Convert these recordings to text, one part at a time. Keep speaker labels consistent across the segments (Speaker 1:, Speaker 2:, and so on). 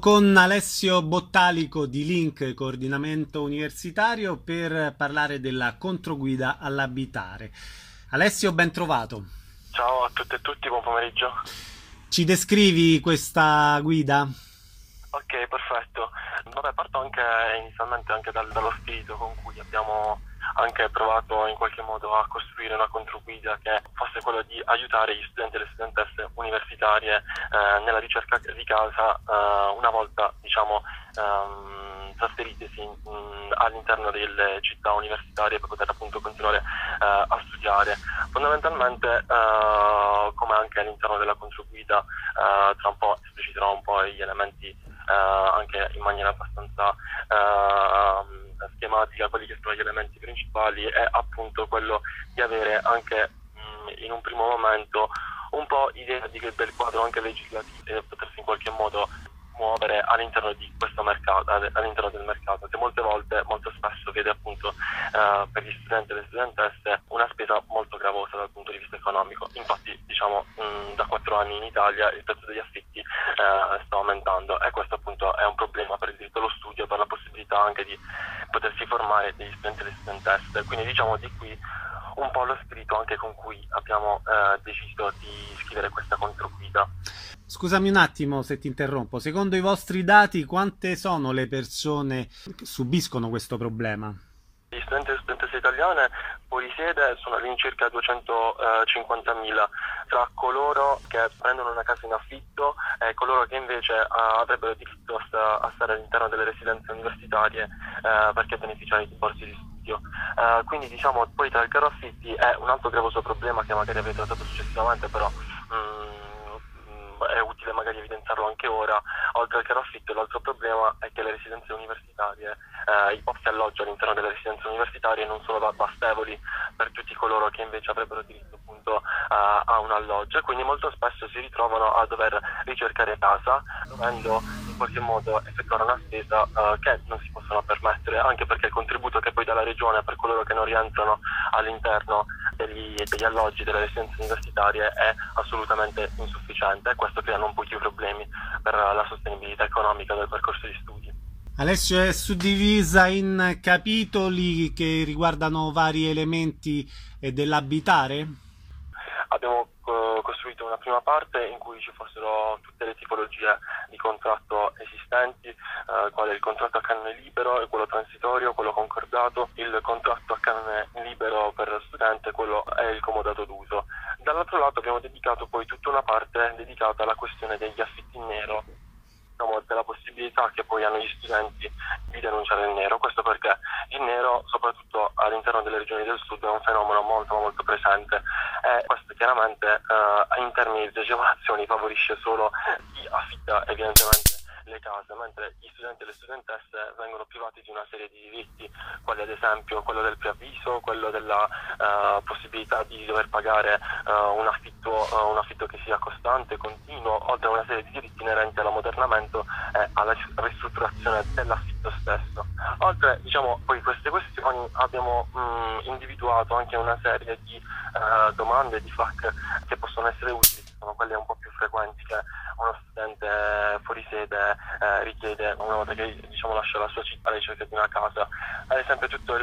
Speaker 1: Con Alessio Bottalico di Link Coordinamento Universitario per parlare della controguida all'abitare. Alessio, ben trovato.
Speaker 2: Ciao a tutte e tutti, buon pomeriggio.
Speaker 1: Ci descrivi questa guida?
Speaker 2: Ok, perfetto. Vabbè, parto anche inizialmente anche dallo spirito con cui abbiamo anche provato in qualche modo a costruire una controguida che fosse quello di aiutare gli studenti e le studentesse universitarie nella ricerca di casa una volta, trasferitesi all'interno delle città universitarie per poter appunto continuare a studiare. Fondamentalmente, come anche all'interno della controguida, tra un po' espliciterò un po' gli elementi anche in maniera abbastanza schematica, quelli che sono gli elementi principali, è appunto quello di avere anche in un primo momento un po' idea del quadro anche legislativo e potersi in qualche modo muovere all'interno di questo mercato, all'interno del mercato, che molto spesso vede appunto per gli studenti e le studentesse una spesa molto gravosa dal punto di vista economico. Infatti, da 4 anni in Italia il prezzo degli affitti sta aumentando e questo appunto è un problema per il diritto allo studio, per la possibilità anche di potersi formare degli studenti e le studentesse. Quindi di qui un po' lo spirito anche con cui abbiamo deciso di scrivere questa controguida.
Speaker 1: Scusami un attimo se ti interrompo. Secondo i vostri dati, quante sono le persone che subiscono questo problema?
Speaker 2: Gli studenti e studentesse italiane fuori sede sono all'incirca 250.000, tra coloro che prendono una casa in affitto e coloro che invece avrebbero diritto a stare all'interno delle residenze universitarie perché beneficiano di borse di studio. Quindi poi tra il caro affitti è un altro gravoso problema che magari avete trattato successivamente, però è utile magari evidenziarlo anche ora. Oltre al caro affitto, l'altro problema è che le residenze universitarie, i posti alloggio all'interno delle residenze universitarie non sono bastevoli per tutti coloro che invece avrebbero diritto appunto a un alloggio, e quindi molto spesso si ritrovano a dover ricercare casa, dovendo in qualche modo effettuare una spesa che non si possono permettere, anche perché il contributo che poi dà la regione per coloro che non rientrano all'interno degli alloggi delle residenze universitarie è assolutamente insufficiente, e questo crea non pochi problemi per la sostenibilità economica del percorso di studi.
Speaker 1: Alessio, è suddivisa in capitoli che riguardano vari elementi dell'abitare?
Speaker 2: Abbiamo costruito una prima parte in cui ci fossero tutte le tipologie di contratto esistenti, quale il contratto a canone libero e quello transitorio, quello concordato, il contratto a canone libero per studente, quello è il comodato d'uso. Dall'altro lato abbiamo dedicato poi tutta una parte dedicata alla questione degli affitti in nero, della possibilità che poi hanno gli studenti di denunciare il nero. Questo perché il nero, soprattutto all'interno delle regioni del sud, è un fenomeno molto presente, e questo chiaramente in termini di agevolazioni favorisce solo chi affitta evidentemente le case, mentre gli studenti e le studentesse vengono privati di una serie di diritti, quali ad esempio quello del preavviso, quello della possibilità di dover pagare un affitto che sia costante, continuo, oltre a una serie di diritti inerenti all'ammodernamento e alla ristrutturazione dell'affitto stesso. Oltre poi a queste questioni abbiamo individuato anche una serie di domande, di FAQ che possono essere utili, che sono quelle un po' più frequenti che uno studente fuori sede richiede una volta che lascia la sua città alla ricerca di una casa. Ad esempio tutta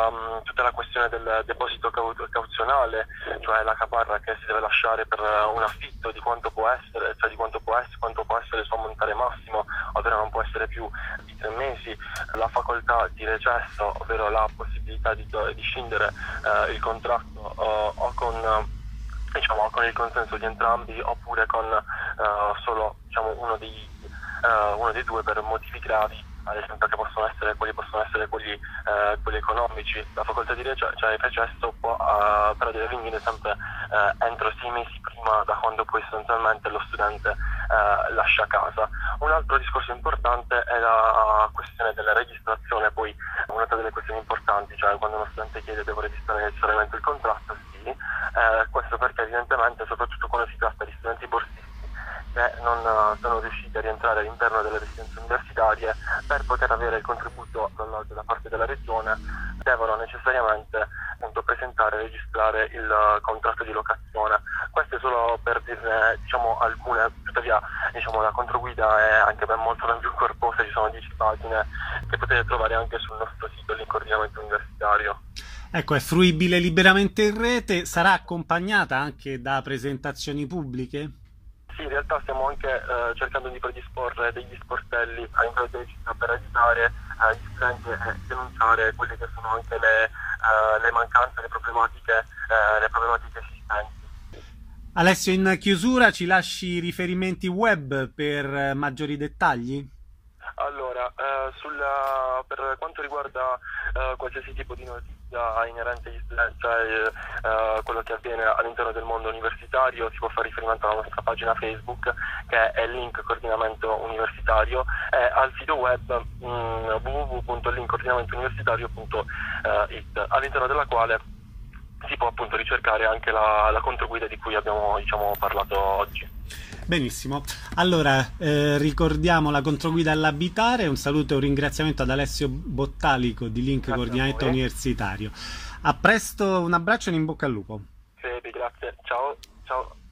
Speaker 2: la questione del deposito cauzionale, cioè la caparra che si deve lasciare per un affitto, di quanto può essere, quanto può essere il suo ammontare massimo, ovvero non può essere più di 3 mesi, la facoltà di recesso, ovvero la possibilità di scindere il contratto o con il consenso di entrambi, oppure con solo uno dei due per motivi gravi, ad esempio che possono essere quelli economici. La facoltà di recesso può però deve venire sempre entro 6 mesi prima da quando poi sostanzialmente lo studente lascia casa. Un altro discorso importante è la questione della registrazione. Poi un'altra delle questioni importanti, cioè quando uno studente chiede devo registrare necessariamente il contratto, sì, questo perché evidentemente, soprattutto quando si tratta di studenti borsisti che non sono riusciti a rientrare all'interno delle residenze universitarie, per poter avere il contributo da parte della regione devono necessariamente appunto presentare e registrare il contratto di locazione. Questo è solo per dirne alcune, tuttavia diciamo, la controguida è anche molto ben più corposa, ci sono 10 pagine che potete trovare anche sul nostro sito, Link Coordinamento Universitario.
Speaker 1: Ecco, è fruibile liberamente in rete, sarà accompagnata anche da presentazioni pubbliche?
Speaker 2: Sì, in realtà stiamo anche cercando di predisporre degli sportelli all'interno delle città per aiutare gli studenti e denunciare quelle che sono anche le mancanze, le problematiche esistenti.
Speaker 1: Alessio, in chiusura ci lasci riferimenti web per maggiori dettagli?
Speaker 2: Allora, per quanto riguarda qualsiasi tipo di notizia inerente agli studenti, cioè quello che avviene all'interno del mondo universitario, si può fare riferimento alla nostra pagina Facebook, che è Link Coordinamento Universitario, e al sito web www.linkcoordinamentouniversitario.it, all'interno della quale si può appunto ricercare anche la controguida di cui abbiamo, diciamo, parlato oggi.
Speaker 1: Benissimo, allora ricordiamo la controguida all'abitare, un saluto e un ringraziamento ad Alessio Bottalico di Link Coordinamento Universitario. A presto, un abbraccio e in bocca al lupo.
Speaker 2: Grazie, ciao, ciao.